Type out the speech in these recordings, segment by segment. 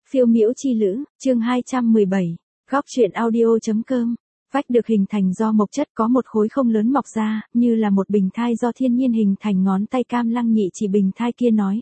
Phiêu miễu chi lữ, chương 217, góc truyện audio.com. Vách được hình thành do mộc chất có một khối không lớn mọc ra, như là một bình thai do thiên nhiên hình thành. Ngón tay Cam Lăng Nhị chỉ bình thai kia nói,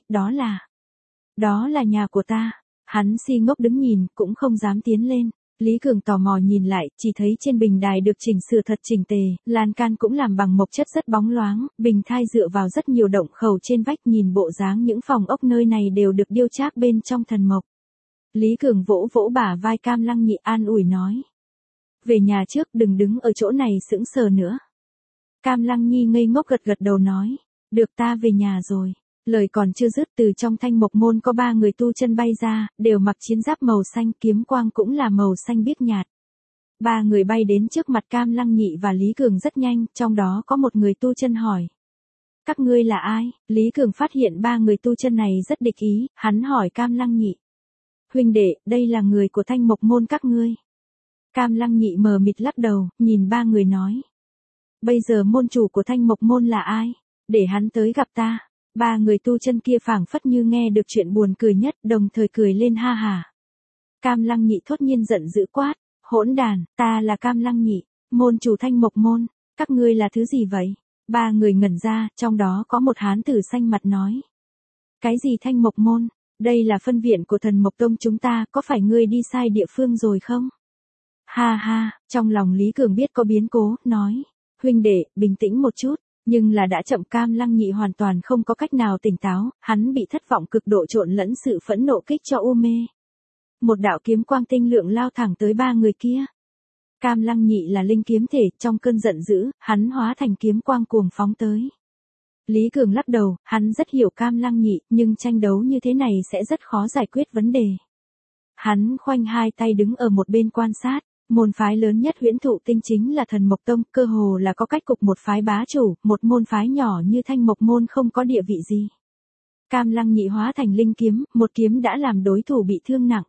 đó là nhà của ta. Hắn si ngốc đứng nhìn, cũng không dám tiến lên. Lý Cường tò mò nhìn lại, chỉ thấy trên bình đài được chỉnh sửa thật chỉnh tề, lan can cũng làm bằng mộc chất rất bóng loáng, bình thai dựa vào rất nhiều động khẩu trên vách, nhìn bộ dáng những phòng ốc nơi này đều được điêu trác bên trong thần mộc. Lý Cường vỗ vỗ bả vai Cam Lăng Nhị an ủi nói. Về nhà trước, đừng đứng ở chỗ này sững sờ nữa. Cam Lăng Nhi ngây ngốc gật gật đầu nói. Được, ta về nhà rồi. Lời còn chưa dứt, từ trong thanh mộc môn có 3 người tu chân bay ra, đều mặc chiến giáp màu xanh, kiếm quang cũng là màu xanh biếc nhạt. 3 người bay đến trước mặt Cam Lăng Nhị và Lý Cường rất nhanh, trong đó có một người tu chân hỏi. Các ngươi là ai? Lý Cường phát hiện 3 người tu chân này rất địch ý, hắn hỏi Cam Lăng Nhị. Huynh đệ, đây là người của thanh mộc môn các ngươi. Cam Lăng Nhị mờ mịt lắc đầu, nhìn 3 người nói. Bây giờ môn chủ của thanh mộc môn là ai? Để hắn tới gặp ta. 3 người tu chân kia phảng phất như nghe được chuyện buồn cười nhất, đồng thời cười lên ha hà. Cam Lăng Nhị thốt nhiên giận dữ quát. Hỗn đàn, ta là Cam Lăng Nhị, môn chủ thanh mộc môn. Các ngươi là thứ gì vậy? 3 người ngẩn ra, trong đó có một hán tử xanh mặt nói. Cái gì thanh mộc môn? Đây là phân viện của thần mộc tông chúng ta, có phải ngươi đi sai địa phương rồi không? Ha ha, trong lòng Lý Cường biết có biến cố, nói. Huynh đệ, bình tĩnh một chút, nhưng là đã chậm. Cam Lăng Nhị hoàn toàn không có cách nào tỉnh táo, hắn bị thất vọng cực độ trộn lẫn sự phẫn nộ kích cho u mê. Một đạo kiếm quang tinh lượng lao thẳng tới 3 người kia. Cam Lăng Nhị là linh kiếm thể, trong cơn giận dữ, hắn hóa thành kiếm quang cuồng phóng tới. Lý Cường lắc đầu, hắn rất hiểu Cam Lăng Nhị, nhưng tranh đấu như thế này sẽ rất khó giải quyết vấn đề. Hắn khoanh hai tay đứng ở một bên quan sát, môn phái lớn nhất Huyễn Thụ Tinh chính là Thần Mộc Tông, cơ hồ là có cách cục một phái bá chủ, một môn phái nhỏ như Thanh Mộc môn không có địa vị gì. Cam Lăng Nhị hóa thành linh kiếm, một kiếm đã làm đối thủ bị thương nặng.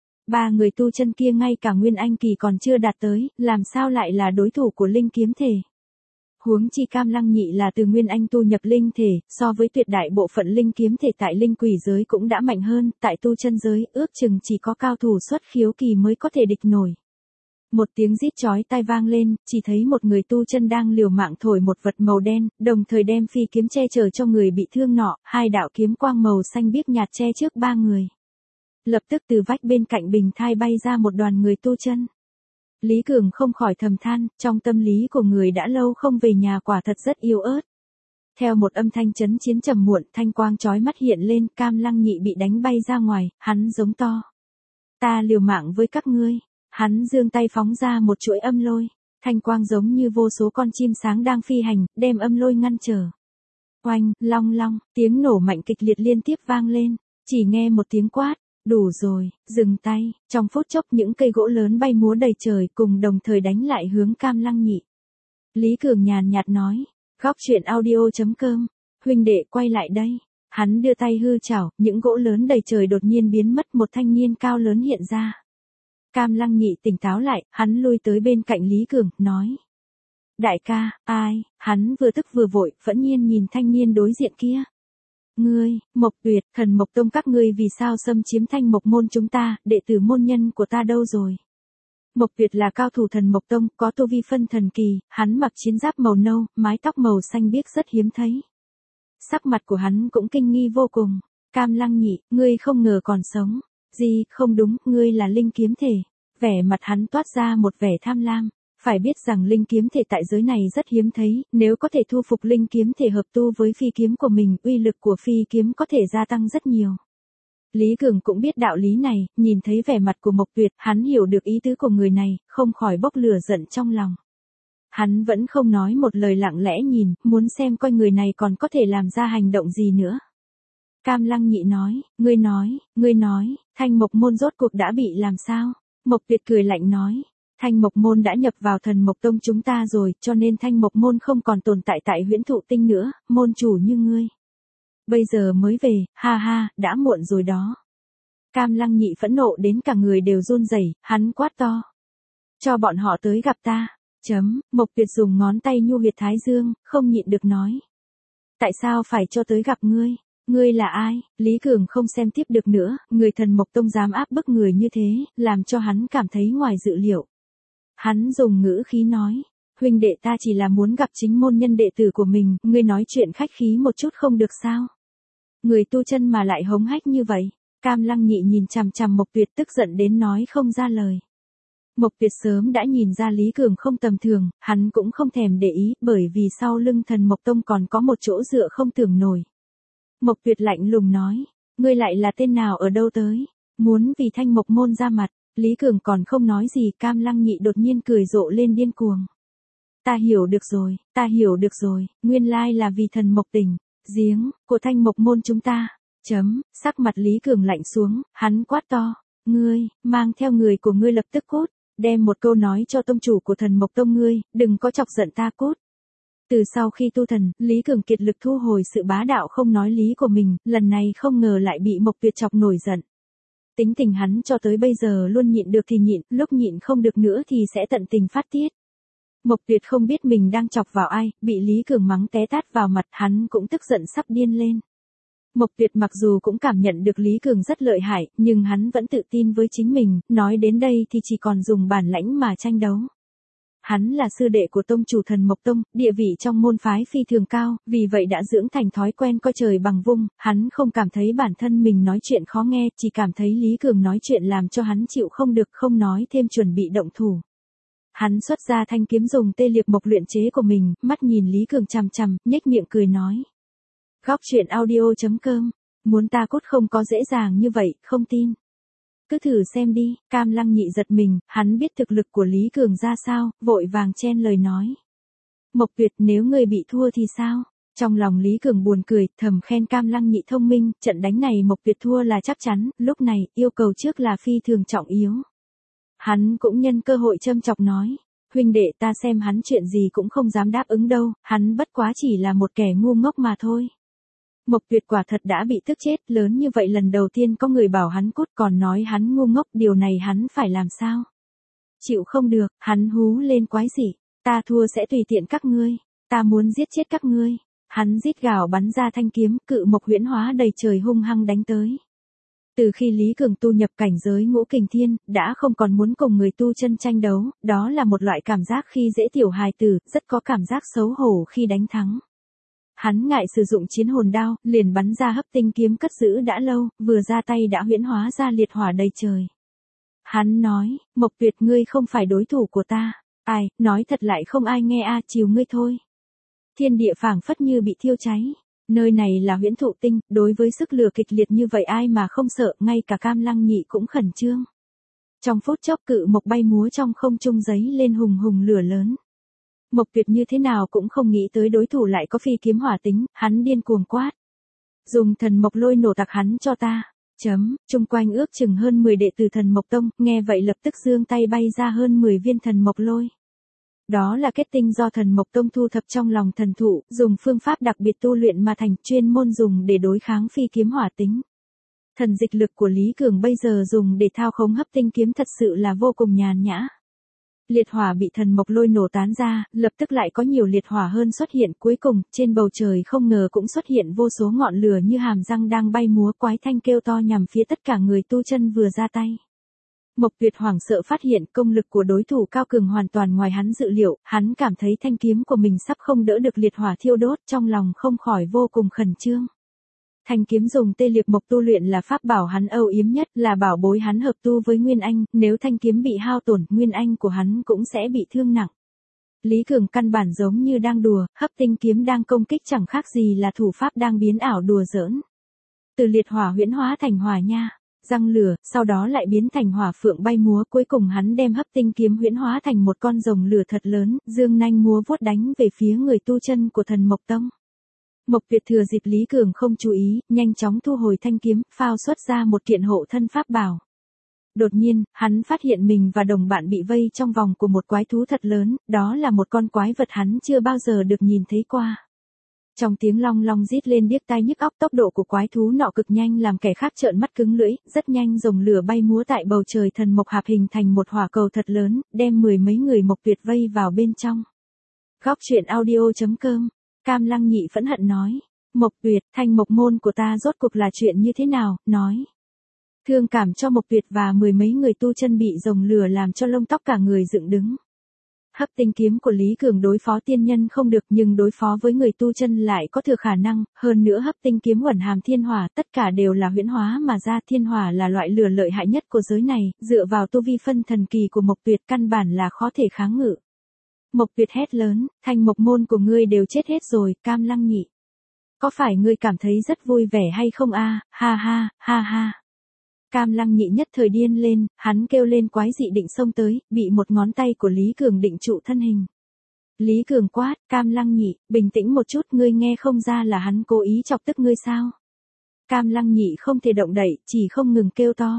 3 người tu chân kia ngay cả Nguyên Anh kỳ còn chưa đạt tới, làm sao lại là đối thủ của linh kiếm thể. Huống chi Cam Lăng Nhị là từ Nguyên Anh tu nhập linh thể, so với tuyệt đại bộ phận linh kiếm thể tại linh quỷ giới cũng đã mạnh hơn, tại tu chân giới, ước chừng chỉ có cao thủ xuất khiếu kỳ mới có thể địch nổi. Một tiếng rít chói tai vang lên, chỉ thấy một người tu chân đang liều mạng thổi một vật màu đen, đồng thời đem phi kiếm che chở cho người bị thương nọ, 2 đạo kiếm quang màu xanh biếc nhạt che trước 3 người. Lập tức từ vách bên cạnh bình thai bay ra một đoàn người tu chân. Lý Cường không khỏi thầm than, trong tâm lý của người đã lâu không về nhà quả thật rất yếu ớt. Theo một âm thanh chấn chiến trầm muộn, thanh quang chói mắt hiện lên, Cam Lăng Nhị bị đánh bay ra ngoài, hắn giống to. Ta liều mạng với các ngươi. Hắn giương tay phóng ra một chuỗi âm lôi, thanh quang giống như vô số con chim sáng đang phi hành, đem âm lôi ngăn trở. Oanh, long long, tiếng nổ mạnh kịch liệt liên tiếp vang lên, chỉ nghe một tiếng quát. Đủ rồi, dừng tay. Trong phút chốc những cây gỗ lớn bay múa đầy trời cùng đồng thời đánh lại hướng Cam Lăng Nhị. Lý Cường nhàn nhạt nói, góc truyện audio.com, huynh đệ quay lại đây. Hắn đưa tay hư chảo, những gỗ lớn đầy trời đột nhiên biến mất, một thanh niên cao lớn hiện ra. Cam Lăng Nhị tỉnh táo lại, hắn lui tới bên cạnh Lý Cường, nói. Đại ca, ai? Hắn vừa tức vừa vội, phẫn nhiên nhìn thanh niên đối diện kia. Ngươi, Mộc Tuyệt, Thần Mộc Tông các ngươi vì sao xâm chiếm thanh mộc môn chúng ta, đệ tử môn nhân của ta đâu rồi? Mộc Tuyệt là cao thủ Thần Mộc Tông, có tu vi phân thần kỳ, hắn mặc chiến giáp màu nâu, mái tóc màu xanh biếc rất hiếm thấy. Sắc mặt của hắn cũng kinh nghi vô cùng. Cam Lăng Nhị, ngươi không ngờ còn sống. Gì, không đúng, ngươi là linh kiếm thể. Vẻ mặt hắn toát ra một vẻ tham lam. Phải biết rằng linh kiếm thể tại giới này rất hiếm thấy, nếu có thể thu phục linh kiếm thể hợp tu với phi kiếm của mình, uy lực của phi kiếm có thể gia tăng rất nhiều. Lý Cường cũng biết đạo lý này, nhìn thấy vẻ mặt của Mộc Tuyệt, hắn hiểu được ý tứ của người này, không khỏi bốc lửa giận trong lòng. Hắn vẫn không nói một lời, lặng lẽ nhìn, muốn xem coi người này còn có thể làm ra hành động gì nữa. Cam Lăng Nhị nói, ngươi nói, thanh mộc môn rốt cuộc đã bị làm sao? Mộc Tuyệt cười lạnh nói. Thanh mộc môn đã nhập vào Thần Mộc Tông chúng ta rồi, cho nên thanh mộc môn không còn tồn tại tại Huyễn Thụ Tinh nữa, môn chủ như ngươi. Bây giờ mới về, ha ha, đã muộn rồi đó. Cam Lăng Nhị phẫn nộ đến cả người đều run rẩy, hắn quát to. Cho bọn họ tới gặp ta. Mộc Tuyệt dùng ngón tay nhu huyệt thái dương, không nhịn được nói. Tại sao phải cho tới gặp ngươi? Ngươi là ai? Lý Cường không xem tiếp được nữa, người Thần Mộc Tông dám áp bức người như thế, làm cho hắn cảm thấy ngoài dự liệu. Hắn dùng ngữ khí nói, huynh đệ ta chỉ là muốn gặp chính môn nhân đệ tử của mình, ngươi nói chuyện khách khí một chút không được sao? Người tu chân mà lại hống hách như vậy. Cam Lăng Nhị nhìn chằm chằm Mộc Tuyệt tức giận đến nói không ra lời. Mộc Tuyệt sớm đã nhìn ra Lý Cường không tầm thường, hắn cũng không thèm để ý, bởi vì sau lưng Thần Mộc Tông còn có một chỗ dựa không tưởng nổi. Mộc Tuyệt lạnh lùng nói, ngươi lại là tên nào ở đâu tới, muốn vì Thanh Mộc môn ra mặt. Lý Cường còn không nói gì, Cam Lăng Nhị đột nhiên cười rộ lên điên cuồng. Ta hiểu được rồi, nguyên lai là vì Thần Mộc Tỉnh, giếng của Thanh Mộc môn chúng ta. Sắc mặt Lý Cường lạnh xuống, hắn quát to, ngươi, mang theo người của ngươi lập tức cút, đem một câu nói cho tông chủ của Thần Mộc Tông ngươi, đừng có chọc giận ta cút. Từ sau khi tu thần, Lý Cường kiệt lực thu hồi sự bá đạo không nói lý của mình, lần này không ngờ lại bị Mộc Tuyệt chọc nổi giận. Tính tình hắn cho tới bây giờ luôn nhịn được thì nhịn, lúc nhịn không được nữa thì sẽ tận tình phát tiết. Mộc Tuyệt không biết mình đang chọc vào ai, bị Lý Cường mắng té tát vào mặt, hắn cũng tức giận sắp điên lên. Mộc Tuyệt mặc dù cũng cảm nhận được Lý Cường rất lợi hại, nhưng hắn vẫn tự tin với chính mình, nói đến đây thì chỉ còn dùng bản lãnh mà tranh đấu. Hắn là sư đệ của tông chủ Thần Mộc Tông, địa vị trong môn phái phi thường cao, vì vậy đã dưỡng thành thói quen coi trời bằng vung, hắn không cảm thấy bản thân mình nói chuyện khó nghe, chỉ cảm thấy Lý Cường nói chuyện làm cho hắn chịu không được, không nói thêm chuẩn bị động thủ. Hắn xuất ra thanh kiếm dùng tê liệt mộc luyện chế của mình, mắt nhìn Lý Cường chằm chằm, nhếch miệng cười nói. Góc truyện audio.com, muốn ta cốt không có dễ dàng như vậy, không tin. Cứ thử xem đi, Cam Lăng Nhị giật mình, hắn biết thực lực của Lý Cường ra sao, vội vàng chen lời nói. Mộc Tuyệt, nếu người bị thua thì sao? Trong lòng Lý Cường buồn cười, thầm khen Cam Lăng Nhị thông minh, trận đánh này Mộc Tuyệt thua là chắc chắn, lúc này, yêu cầu trước là phi thường trọng yếu. Hắn cũng nhân cơ hội châm chọc nói, huynh đệ ta xem hắn chuyện gì cũng không dám đáp ứng đâu, hắn bất quá chỉ là một kẻ ngu ngốc mà thôi. Mộc Tuyệt quả thật đã bị tức chết, lớn như vậy lần đầu tiên có người bảo hắn cút còn nói hắn ngu ngốc, điều này hắn phải làm sao? Chịu không được, hắn hú lên quái dị, ta thua sẽ tùy tiện các ngươi, ta muốn giết chết các ngươi. Hắn rít gào bắn ra thanh kiếm, cự mộc huyễn hóa đầy trời hung hăng đánh tới. Từ khi Lý Cường tu nhập cảnh giới ngũ kình thiên, đã không còn muốn cùng người tu chân tranh đấu, đó là một loại cảm giác khi dễ tiểu hài tử, rất có cảm giác xấu hổ khi đánh thắng. Hắn ngại sử dụng chiến hồn đao, liền bắn ra hấp tinh kiếm cất giữ đã lâu, vừa ra tay đã huyễn hóa ra liệt hỏa đầy trời. Hắn nói, Mộc Tuyệt ngươi không phải đối thủ của ta. Ai, nói thật lại không ai nghe chiều ngươi thôi. Thiên địa phảng phất như bị thiêu cháy. Nơi này là huyễn thụ tinh, đối với sức lửa kịch liệt như vậy ai mà không sợ, ngay cả Cam Lăng Nhị cũng khẩn trương. Trong phút chốc cự mộc bay múa trong không trung giấy lên hùng hùng lửa lớn. Mộc Tuyệt như thế nào cũng không nghĩ tới đối thủ lại có phi kiếm hỏa tính, hắn điên cuồng quát. Dùng thần mộc lôi nổ tạc hắn cho ta. Chung quanh ước chừng hơn 10 đệ tử Thần Mộc Tông, nghe vậy lập tức giương tay bay ra hơn 10 viên thần mộc lôi. Đó là kết tinh do Thần Mộc Tông thu thập trong lòng thần thụ, dùng phương pháp đặc biệt tu luyện mà thành, chuyên môn dùng để đối kháng phi kiếm hỏa tính. Thần dịch lực của Lý Cường bây giờ dùng để thao khống hấp tinh kiếm thật sự là vô cùng nhàn nhã. Liệt hỏa bị thần mộc lôi nổ tán ra, lập tức lại có nhiều liệt hỏa hơn xuất hiện, cuối cùng, trên bầu trời không ngờ cũng xuất hiện vô số ngọn lửa như hàm răng đang bay múa, quái thanh kêu to nhằm phía tất cả người tu chân vừa ra tay. Mộc Tuyệt hoảng sợ phát hiện công lực của đối thủ cao cường hoàn toàn ngoài hắn dự liệu, hắn cảm thấy thanh kiếm của mình sắp không đỡ được liệt hỏa thiêu đốt, trong lòng không khỏi vô cùng khẩn trương. Thanh kiếm dùng tê liệt mộc tu luyện là pháp bảo hắn âu yếm nhất, là bảo bối hắn hợp tu với Nguyên Anh, nếu thanh kiếm bị hao tổn, Nguyên Anh của hắn cũng sẽ bị thương nặng. Lý Cường căn bản giống như đang đùa, hấp tinh kiếm đang công kích chẳng khác gì là thủ pháp đang biến ảo đùa giỡn. Từ liệt hỏa huyễn hóa thành hỏa nha, răng lửa, sau đó lại biến thành hỏa phượng bay múa, cuối cùng hắn đem hấp tinh kiếm huyễn hóa thành một con rồng lửa thật lớn, dương nanh múa vuốt đánh về phía người tu chân của Thần Mộc Tông. Mộc Tuyệt thừa dịp Lý Cường không chú ý, nhanh chóng thu hồi thanh kiếm, phao xuất ra một kiện hộ thân pháp bảo. Đột nhiên, hắn phát hiện mình và đồng bạn bị vây trong vòng của một quái thú thật lớn, đó là một con quái vật hắn chưa bao giờ được nhìn thấy qua. Trong tiếng long long rít lên điếc tai nhức óc, tốc độ của quái thú nọ cực nhanh làm kẻ khác trợn mắt cứng lưỡi, rất nhanh rồng lửa bay múa tại bầu trời thần mộc hạp hình thành một hỏa cầu thật lớn, đem mười mấy người Mộc Tuyệt vây vào bên trong. Góc truyện audio.com, Cam Lăng Nhị phẫn hận nói, Mộc Tuyệt, thanh mộc môn của ta rốt cuộc là chuyện như thế nào, nói. Thương cảm cho Mộc Tuyệt và mười mấy người tu chân bị rồng lửa làm cho lông tóc cả người dựng đứng. Hấp tinh kiếm của Lý Cường đối phó tiên nhân không được nhưng đối phó với người tu chân lại có thừa khả năng, hơn nữa hấp tinh kiếm ẩn hàm thiên hỏa, tất cả đều là huyễn hóa mà ra. Thiên hỏa là loại lửa lợi hại nhất của giới này, dựa vào tu vi phân thần kỳ của Mộc Tuyệt căn bản là khó thể kháng ngự. Mộc Tuyệt hét lớn, thanh mộc môn của ngươi đều chết hết rồi, Cam Lăng Nhị. Có phải ngươi cảm thấy rất vui vẻ hay không a? Ha ha, ha ha. Cam Lăng Nhị nhất thời điên lên, hắn kêu lên quái dị định xông tới, bị một ngón tay của Lý Cường định trụ thân hình. Lý Cường quát, Cam Lăng Nhị, bình tĩnh một chút, ngươi nghe không ra là hắn cố ý chọc tức ngươi sao? Cam Lăng Nhị không thể động đậy, chỉ không ngừng kêu to.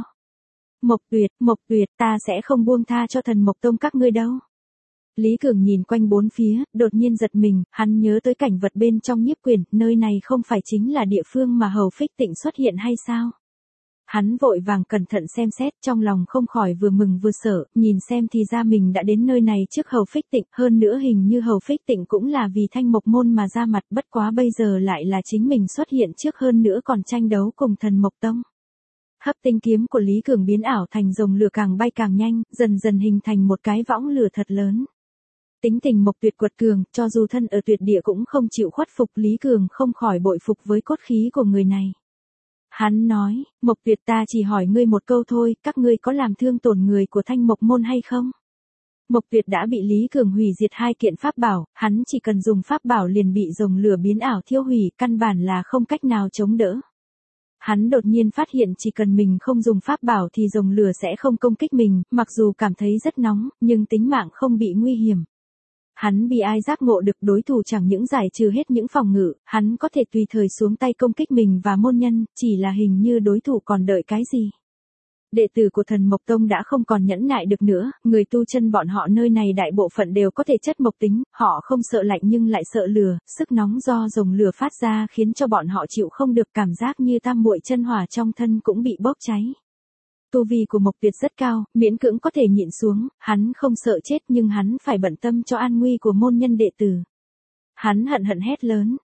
Mộc Tuyệt, ta sẽ không buông tha cho Thần Mộc Tông các ngươi đâu. Lý Cường nhìn quanh bốn phía, đột nhiên giật mình, hắn nhớ tới cảnh vật bên trong nhiếp quyển, nơi này không phải chính là địa phương mà Hầu Phích Tịnh xuất hiện hay sao? Hắn vội vàng cẩn thận xem xét, trong lòng không khỏi vừa mừng vừa sợ, nhìn xem thì ra mình đã đến nơi này trước Hầu Phích Tịnh, hơn nữa hình như Hầu Phích Tịnh cũng là vì thanh mộc môn mà ra mặt, bất quá bây giờ lại là chính mình xuất hiện trước, hơn nữa còn tranh đấu cùng Thần Mộc Tông. Hấp tinh kiếm của Lý Cường biến ảo thành rồng lửa càng bay càng nhanh, dần dần hình thành một cái võng lửa thật lớn. Tính tình Mộc Tuyệt quật cường, cho dù thân ở tuyệt địa cũng không chịu khuất phục, Lý Cường không khỏi bội phục với cốt khí của người này. Hắn nói, Mộc Tuyệt, ta chỉ hỏi ngươi một câu thôi, các ngươi có làm thương tổn người của thanh mộc môn hay không? Mộc Tuyệt đã bị Lý Cường hủy diệt hai kiện pháp bảo, hắn chỉ cần dùng pháp bảo liền bị rồng lửa biến ảo thiêu hủy, căn bản là không cách nào chống đỡ. Hắn đột nhiên phát hiện chỉ cần mình không dùng pháp bảo thì rồng lửa sẽ không công kích mình, mặc dù cảm thấy rất nóng, nhưng tính mạng không bị nguy hiểm. Hắn bị ai giác ngộ được đối thủ chẳng những giải trừ hết những phòng ngự, hắn có thể tùy thời xuống tay công kích mình và môn nhân, chỉ là hình như đối thủ còn đợi cái gì. Đệ tử của Thần Mộc Tông đã không còn nhẫn nại được nữa, người tu chân bọn họ nơi này đại bộ phận đều có thể chất mộc tính, họ không sợ lạnh nhưng lại sợ lửa, sức nóng do rồng lửa phát ra khiến cho bọn họ chịu không được, cảm giác như tam muội chân hỏa trong thân cũng bị bốc cháy. Tu vi của Mộc Tuyệt rất cao, miễn cưỡng có thể nhịn xuống, hắn không sợ chết nhưng hắn phải bận tâm cho an nguy của môn nhân đệ tử. Hắn hận hét lớn,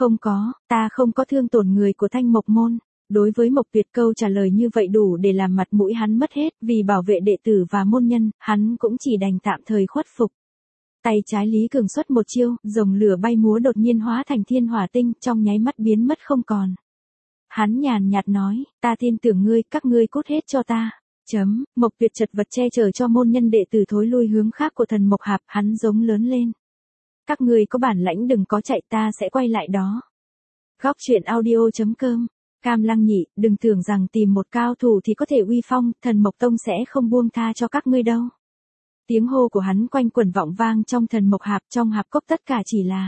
ta không có thương tổn người của thanh mộc môn. Đối với Mộc Tuyệt câu trả lời như vậy đủ để làm mặt mũi hắn mất hết, vì bảo vệ đệ tử và môn nhân, hắn cũng chỉ đành tạm thời khuất phục. Tay trái Lý Cường xuất một chiêu, rồng lửa bay múa đột nhiên hóa thành thiên hỏa tinh, trong nháy mắt biến mất không còn. Hắn nhàn nhạt nói, ta tin tưởng ngươi, các ngươi cút hết cho ta. Mộc Tuyệt chật vật che chở cho môn nhân đệ tử thối lui hướng khác của Thần Mộc Hạp, hắn giống lớn lên. Các ngươi có bản lãnh đừng có chạy, ta sẽ quay lại đó. Góc truyện audio.com. Cam Lăng Nhị, đừng tưởng rằng tìm một cao thủ thì có thể uy phong, Thần Mộc Tông sẽ không buông tha cho các ngươi đâu. Tiếng hô của hắn quanh quẩn vọng vang trong Thần Mộc Hạp, trong hạp cốc tất cả chỉ là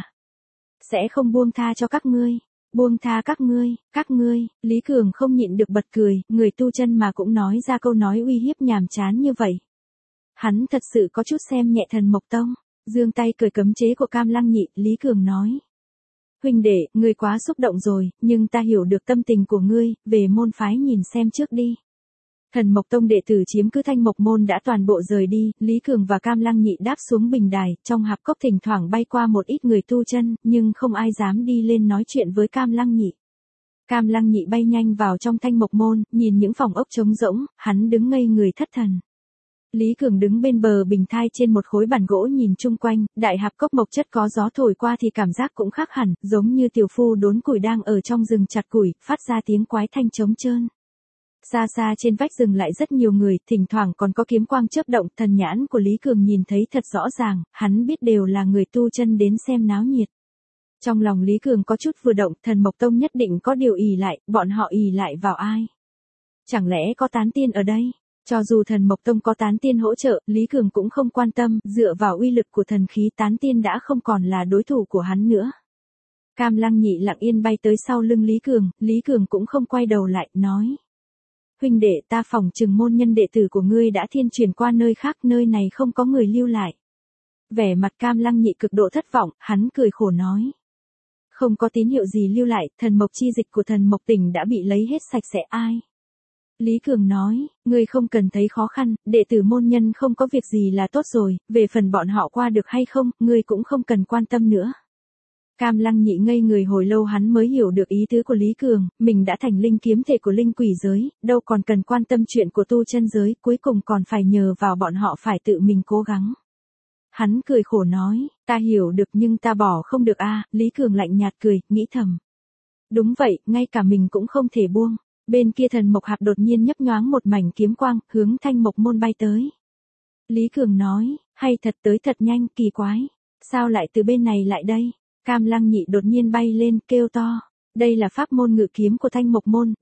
sẽ không buông tha cho các ngươi. Buông tha các ngươi, Lý Cường không nhịn được bật cười, người tu chân mà cũng nói ra câu nói uy hiếp nhàm chán như vậy. Hắn thật sự có chút xem nhẹ Thần Mộc Tông, giương tay cởi cấm chế của Cam Lăng Nhị, Lý Cường nói. Huynh đệ, ngươi quá xúc động rồi, nhưng ta hiểu được tâm tình của ngươi, về môn phái nhìn xem trước đi. Thần Mộc Tông đệ tử chiếm cứ thanh mộc môn đã toàn bộ rời đi, Lý Cường và Cam Lăng Nhị đáp xuống bình đài, trong hạp cốc thỉnh thoảng bay qua một ít người tu chân, nhưng không ai dám đi lên nói chuyện với Cam Lăng Nhị. Cam Lăng Nhị bay nhanh vào trong thanh mộc môn, nhìn những phòng ốc trống rỗng, hắn đứng ngây người thất thần. Lý Cường đứng bên bờ bình thai trên một khối bàn gỗ nhìn chung quanh, đại hạp cốc mộc chất có gió thổi qua thì cảm giác cũng khác hẳn, giống như tiểu phu đốn củi đang ở trong rừng chặt củi, phát ra tiếng quái thanh trống trơn. Xa xa trên vách rừng lại rất nhiều người, thỉnh thoảng còn có kiếm quang chớp động, thần nhãn của Lý Cường nhìn thấy thật rõ ràng, hắn biết đều là người tu chân đến xem náo nhiệt. Trong lòng Lý Cường có chút vừa động, Thần Mộc Tông nhất định có điều ỷ lại, bọn họ ỷ lại vào ai? Chẳng lẽ có tán tiên ở đây? Cho dù Thần Mộc Tông có tán tiên hỗ trợ, Lý Cường cũng không quan tâm, dựa vào uy lực của thần khí tán tiên đã không còn là đối thủ của hắn nữa. Cam Lăng Nhị lặng yên bay tới sau lưng Lý Cường cũng không quay đầu lại, nói. Huynh đệ, ta phỏng chừng môn nhân đệ tử của ngươi đã thiên truyền qua nơi khác, nơi này không có người lưu lại. Vẻ mặt Cam Lăng Nhị cực độ thất vọng, hắn cười khổ nói. Không có tín hiệu gì lưu lại, thần mộc chi dịch của Thần Mộc Tỉnh đã bị lấy hết sạch sẽ ai. Lý Cường nói, ngươi không cần thấy khó khăn, đệ tử môn nhân không có việc gì là tốt rồi, về phần bọn họ qua được hay không, ngươi cũng không cần quan tâm nữa. Cam Lăng Nhị ngây người hồi lâu hắn mới hiểu được ý tứ của Lý Cường, mình đã thành linh kiếm thể của linh quỷ giới, đâu còn cần quan tâm chuyện của tu chân giới, cuối cùng còn phải nhờ vào bọn họ phải tự mình cố gắng. Hắn cười khổ nói, ta hiểu được nhưng ta bỏ không được a. Lý Cường lạnh nhạt cười, nghĩ thầm. Đúng vậy, ngay cả mình cũng không thể buông. Bên kia Thần Mộc Hạp đột nhiên nhấp nhoáng một mảnh kiếm quang, hướng Thanh Mộc Môn bay tới. Lý Cường nói, hay thật tới thật nhanh, kỳ quái. Sao lại từ bên này lại đây? Cam Lăng Nhị đột nhiên bay lên, kêu to. Đây là pháp môn ngự kiếm của Thanh Mộc Môn,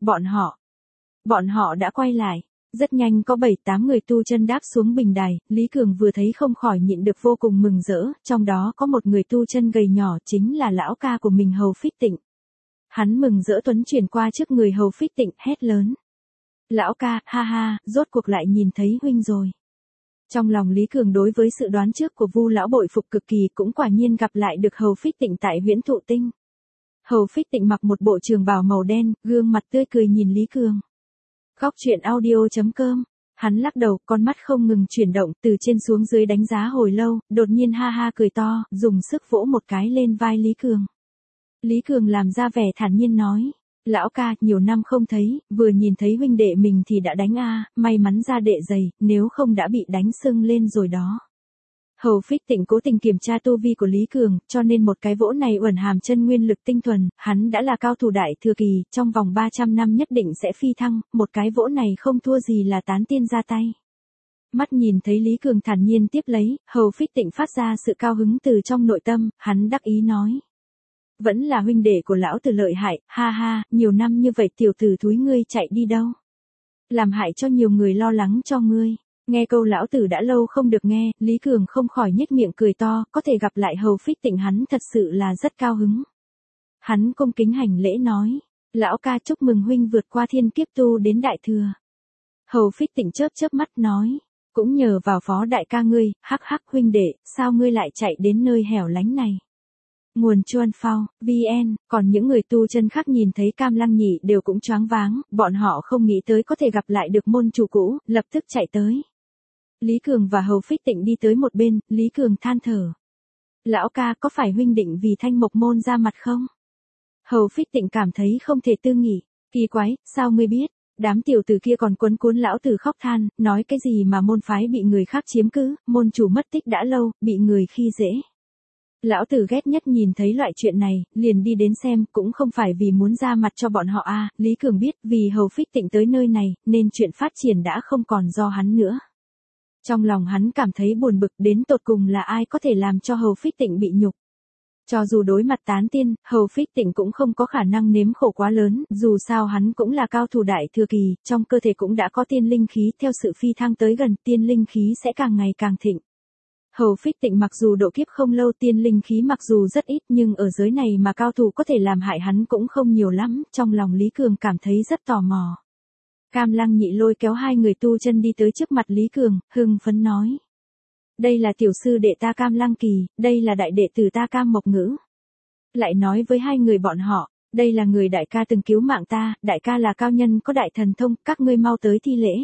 Bọn họ đã quay lại. Rất nhanh có 7-8 người tu chân đáp xuống bình đài, Lý Cường vừa thấy không khỏi nhịn được vô cùng mừng rỡ, trong đó có một người tu chân gầy nhỏ chính là lão ca của mình Hầu Phích Tịnh. Hắn mừng rỡ tuấn chuyển qua trước người Hầu Phích Tịnh, hét lớn. Lão ca, ha ha, rốt cuộc lại nhìn thấy huynh rồi. Trong lòng Lý Cường đối với sự đoán trước của Vu lão bội phục cực kỳ, cũng quả nhiên gặp lại được Hầu Phích Tịnh tại Huyễn Thụ Tinh. Hầu Phích Tịnh mặc một bộ trường bào màu đen, gương mặt tươi cười nhìn Lý Cường. Góc truyện audio.com. Hắn lắc đầu, con mắt không ngừng chuyển động, từ trên xuống dưới đánh giá hồi lâu, đột nhiên ha ha cười to, dùng sức vỗ một cái lên vai Lý Cường. Lý Cường làm ra vẻ thản nhiên nói, lão ca, nhiều năm không thấy, vừa nhìn thấy huynh đệ mình thì đã đánh a, may mắn ra đệ dày, nếu không đã bị đánh sưng lên rồi đó. Hầu Phích Tịnh cố tình kiểm tra tu vi của Lý Cường, cho nên một cái vỗ này uẩn hàm chân nguyên lực tinh thuần, hắn đã là cao thủ đại thừa kỳ, trong vòng 300 năm nhất định sẽ phi thăng, một cái vỗ này không thua gì là tán tiên ra tay. Mắt nhìn thấy Lý Cường thản nhiên tiếp lấy, Hầu Phích Tịnh phát ra sự cao hứng từ trong nội tâm, hắn đắc ý nói. Vẫn là huynh đệ của lão tử lợi hại, ha ha, nhiều năm như vậy tiểu tử thúi ngươi chạy đi đâu? Làm hại cho nhiều người lo lắng cho ngươi. Nghe câu lão tử đã lâu không được nghe, Lý Cường không khỏi nhếch miệng cười to, có thể gặp lại Hầu Phích Tịnh hắn thật sự là rất cao hứng. Hắn cung kính hành lễ nói, lão ca chúc mừng huynh vượt qua thiên kiếp tu đến đại thừa. Hầu Phích Tịnh chớp chớp mắt nói, cũng nhờ vào phó đại ca ngươi, hắc hắc huynh đệ, sao ngươi lại chạy đến nơi hẻo lánh này. Nguồn Chuan Phao, VN, còn những người tu chân khác nhìn thấy Cam Lăng Nhị đều cũng choáng váng, bọn họ không nghĩ tới có thể gặp lại được môn chủ cũ, lập tức chạy tới. Lý Cường và Hầu Phích Tịnh đi tới một bên, Lý Cường than thở. Lão ca có phải huynh định vì Thanh Mộc Môn ra mặt không? Hầu Phích Tịnh cảm thấy không thể tư nghỉ, kỳ quái, sao ngươi biết? Đám tiểu tử kia còn quấn cuốn lão tử khóc than, nói cái gì mà môn phái bị người khác chiếm cứ, môn chủ mất tích đã lâu, bị người khi dễ. Lão tử ghét nhất nhìn thấy loại chuyện này, liền đi đến xem, cũng không phải vì muốn ra mặt cho bọn họ a. Lý Cường biết, vì Hầu Phích Tịnh tới nơi này, nên chuyện phát triển đã không còn do hắn nữa. Trong lòng hắn cảm thấy buồn bực, đến tột cùng là ai có thể làm cho Hầu Phích Tịnh bị nhục. Cho dù đối mặt tán tiên, Hầu Phích Tịnh cũng không có khả năng nếm khổ quá lớn, dù sao hắn cũng là cao thủ đại thừa kỳ, trong cơ thể cũng đã có tiên linh khí, theo sự phi thăng tới gần, tiên linh khí sẽ càng ngày càng thịnh. Hầu Phích Tịnh mặc dù độ kiếp không lâu, tiên linh khí mặc dù rất ít, nhưng ở giới này mà cao thủ có thể làm hại hắn cũng không nhiều lắm, trong lòng Lý Cường cảm thấy rất tò mò. Cam Lăng Nhị lôi kéo hai người tu chân đi tới trước mặt Lý Cường, hưng phấn nói. Đây là tiểu sư đệ ta Cam Lăng Kỳ, đây là đại đệ tử ta Cam Mộc Ngữ. Lại nói với hai người bọn họ, đây là người đại ca từng cứu mạng ta, đại ca là cao nhân có đại thần thông, các ngươi mau tới thi lễ.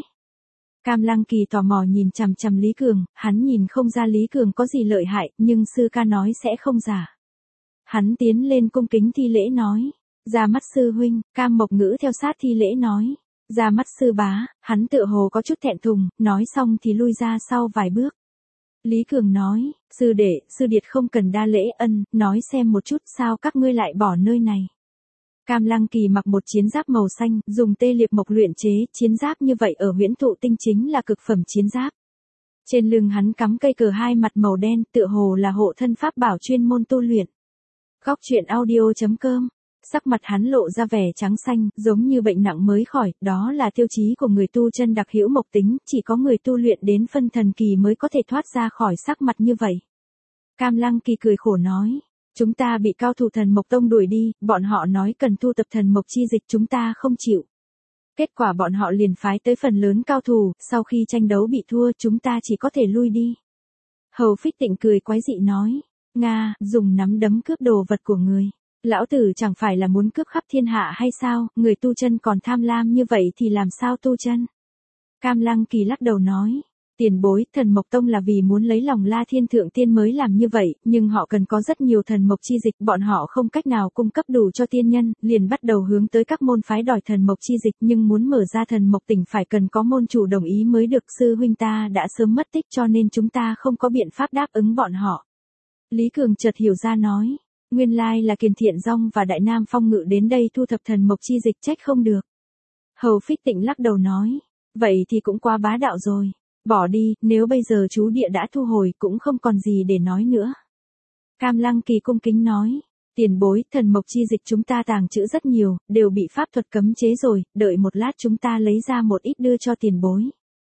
Cam Lăng Kỳ tò mò nhìn chằm chằm Lý Cường, hắn nhìn không ra Lý Cường có gì lợi hại, nhưng sư ca nói sẽ không giả. Hắn tiến lên cung kính thi lễ nói, ra mắt sư huynh, Cam Mộc Ngữ theo sát thi lễ nói, ra mắt sư bá, hắn tựa hồ có chút thẹn thùng, nói xong thì lui ra sau vài bước. Lý Cường nói, sư đệ, sư điệt không cần đa lễ ân, nói xem một chút sao các ngươi lại bỏ nơi này. Cam Lăng Kỳ mặc một chiến giáp màu xanh, dùng tê liệt mộc luyện chế, chiến giáp như vậy ở Huyễn Thụ Tinh chính là cực phẩm chiến giáp. Trên lưng hắn cắm cây cờ hai mặt màu đen, tựa hồ là hộ thân pháp bảo chuyên môn tu luyện. Góc truyện audio.com. Sắc mặt hắn lộ ra vẻ trắng xanh, giống như bệnh nặng mới khỏi, đó là tiêu chí của người tu chân đặc hữu mộc tính, chỉ có người tu luyện đến phân thần kỳ mới có thể thoát ra khỏi sắc mặt như vậy. Cam Lăng Kỳ cười khổ nói, chúng ta bị cao thủ Thần Mộc Tông đuổi đi, bọn họ nói cần tu tập thần mộc chi dịch, chúng ta không chịu. Kết quả bọn họ liền phái tới phần lớn cao thủ, sau khi tranh đấu bị thua chúng ta chỉ có thể lui đi. Hầu Phích Tịnh cười quái dị nói, Nga, dùng nắm đấm cướp đồ vật của người. Lão tử chẳng phải là muốn cướp khắp thiên hạ hay sao, người tu chân còn tham lam như vậy thì làm sao tu chân. Cam Lăng Kỳ lắc đầu nói, Tiền bối, thần Mộc Tông là vì muốn lấy lòng La Thiên Thượng Tiên mới làm như vậy, nhưng họ cần có rất nhiều thần mộc chi dịch, bọn họ không cách nào cung cấp đủ cho tiên nhân, liền bắt đầu hướng tới các môn phái đòi thần mộc chi dịch, nhưng muốn mở ra thần mộc tỉnh phải cần có môn chủ đồng ý mới được. Sư huynh ta đã sớm mất tích cho nên chúng ta không có biện pháp đáp ứng bọn họ. Lý Cường chợt hiểu ra nói, nguyên lai là Kiền Thiện Dong và Đại Nam Phong Ngự đến đây thu thập thần mộc chi dịch, trách không được. Hầu Phích Tịnh lắc đầu nói, vậy thì cũng quá bá đạo rồi. Bỏ đi, nếu bây giờ chú địa đã thu hồi cũng không còn gì để nói nữa. Cam Lăng Kỳ cung kính nói, tiền bối, thần mộc chi dịch chúng ta tàng trữ rất nhiều, đều bị pháp thuật cấm chế rồi, đợi một lát chúng ta lấy ra một ít đưa cho tiền bối.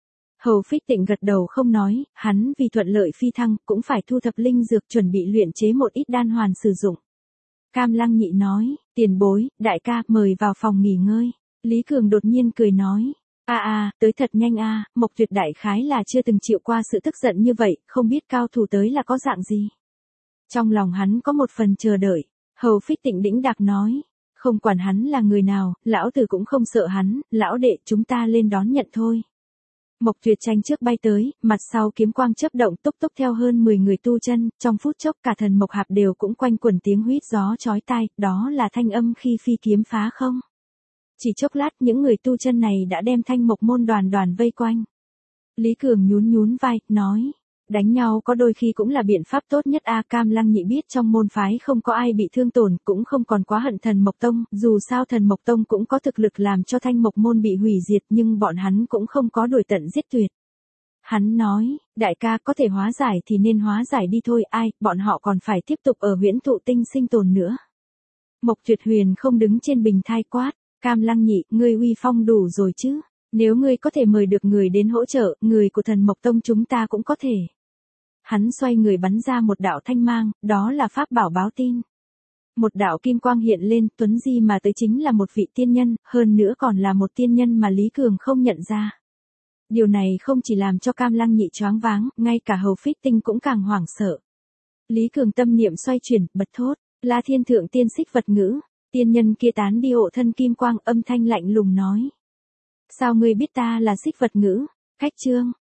Hầu Phích Tịnh gật đầu không nói, hắn vì thuận lợi phi thăng cũng phải thu thập linh dược chuẩn bị luyện chế một ít đan hoàn sử dụng. Cam Lăng Nhị nói, tiền bối, đại ca mời vào phòng nghỉ ngơi. Lý Cường đột nhiên cười nói, tới thật nhanh Mộc Tuyệt đại khái là chưa từng chịu qua sự tức giận như vậy, không biết cao thủ tới là có dạng gì. Trong lòng hắn có một phần chờ đợi, Hầu Phích Tịnh đĩnh đạc nói, không quản hắn là người nào, lão tử cũng không sợ hắn, lão đệ chúng ta lên đón nhận thôi. Mộc Tuyệt tranh trước bay tới, mặt sau kiếm quang chớp động tốc tốc theo hơn 10 người tu chân, trong phút chốc cả thần mộc hạp đều cũng quanh quẩn tiếng huýt gió chói tai, đó là thanh âm khi phi kiếm phá không. Chỉ chốc lát những người tu chân này đã đem Thanh Mộc môn đoàn đoàn vây quanh. Lý Cường nhún vai, nói, đánh nhau có đôi khi cũng là biện pháp tốt nhất Cam Lăng Nhị biết trong môn phái không có ai bị thương tổn, cũng không còn quá hận thần Mộc Tông, dù sao thần Mộc Tông cũng có thực lực làm cho Thanh Mộc môn bị hủy diệt nhưng bọn hắn cũng không có đuổi tận giết tuyệt. Hắn nói, đại ca có thể hóa giải thì nên hóa giải đi thôi, bọn họ còn phải tiếp tục ở Huyễn Thụ Tinh sinh tồn nữa. Mộc Tuyệt huyền không đứng trên bình thai quát, Cam Lăng Nhị, ngươi uy phong đủ rồi chứ, nếu ngươi có thể mời được người đến hỗ trợ, người của thần Mộc Tông chúng ta cũng có thể. Hắn xoay người bắn ra một đạo thanh mang, đó là pháp bảo báo tin. Một đạo kim quang hiện lên, Tuấn Di mà tới chính là một vị tiên nhân, hơn nữa còn là một tiên nhân mà Lý Cường không nhận ra. Điều này không chỉ làm cho Cam Lăng Nhị choáng váng, ngay cả Hầu Phích Tinh cũng càng hoảng sợ. Lý Cường tâm niệm xoay chuyển, bật thốt, La Thiên Thượng Tiên xích vật ngữ. Tiên nhân kia tán đi hộ thân kim quang, âm thanh lạnh lùng nói. Sao ngươi biết ta là xích vật ngữ? Khách chương.